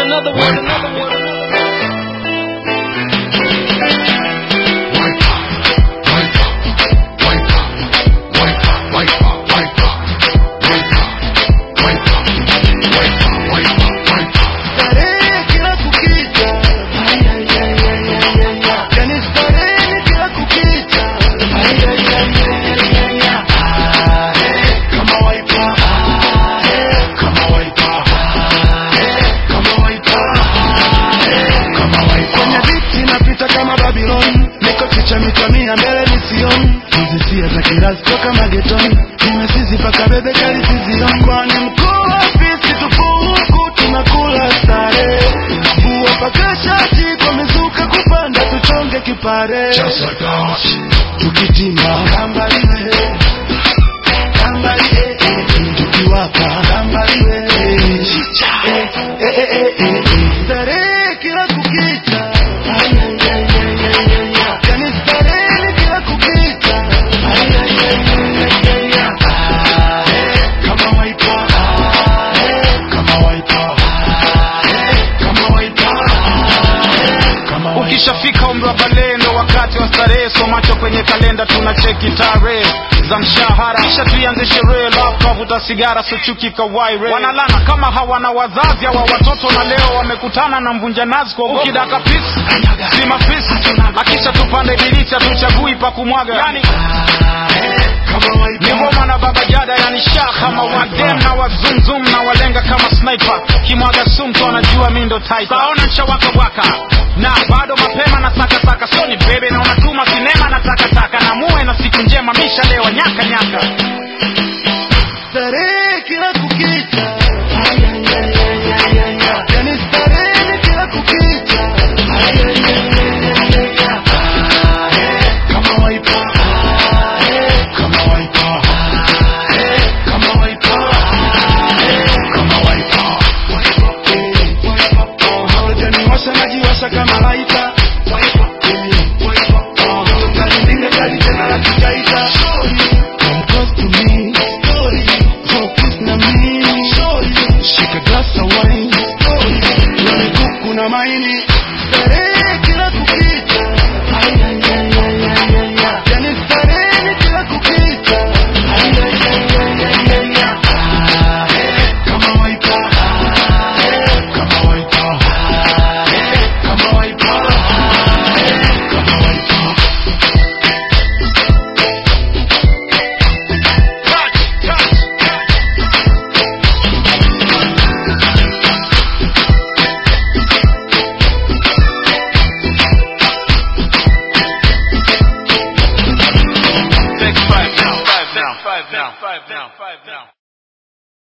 another one. Mbele misioni Nizisia za kirazi toka magetoni Nimesizi paka bebe kari sizioni Kwani mkuu wa ofisi tupo huku tunakula stare Buwa paka shati kwa mizuka kupanda tuchonge kipare Just like that Tukitimba Kambaliwe Kambaliwe Tukiwaka Kambaliwe Chicha Stare kila kukicha Ukishafika umri wa balehe ndo wakati wa starehe, so macho kwenye kalenda tunacheki tarehe za mshahara, kisha tuanze sherehe, love kavuta sigara, so chuki kawaire. Wanalana kama hawana wazazi hawa watoto, na leo wamekutana na mvunja nazi kwa ukidaka pisi si mapisi, akisha tupande dirisha tuchagui pa kumwaga, yani ni Roma na Baba Jada, yani shah kama wadem na wazumzum na walenga kama sniper, kimwaga sumto wanajua mimi ndo type. Saona ncha waka na bado mapema na saka soni bebe, na unatuma sinema na taka na muwe na siku njema, misha leo nyaka Starehe kila kukicha yani starehe kila kukicha kama waipa kama waipa kama waipa kama waipa hawajani washa najiwasha kama laita ndinga kali tena la kikaita come close to me focus na mimi shika glass of wine yani kuku na maini starehe kila kukicha yani starehe kila kukicha kama waipa kama waipa kama waipa kama waipa now.